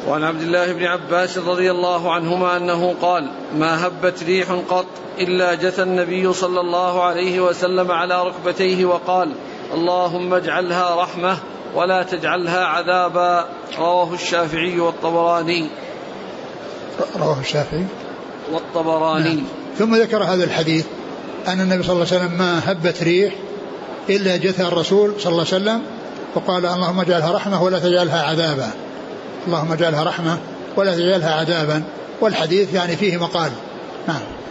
وعن عبد الله بن عباس رضي الله عنهما أنه قال: ما هبت ريح قط إلا جثى النبي صلى الله عليه وسلم على ركبتيه وقال: اللهم اجعلها رحمة ولا تجعلها عذابا. رواه الشافعي والطبراني. نعم. ثم ذكر هذا الحديث أن النبي صلى الله عليه وسلم ما هبت ريح إلا جثى الرسول صلى الله عليه وسلم وقال: اللهم اجعلها رحمة ولا تجعلها عذابا. اللهم اجعلها رحمة ولا تجعلها عذابا. والحديث يعني فيه مقال. نعم.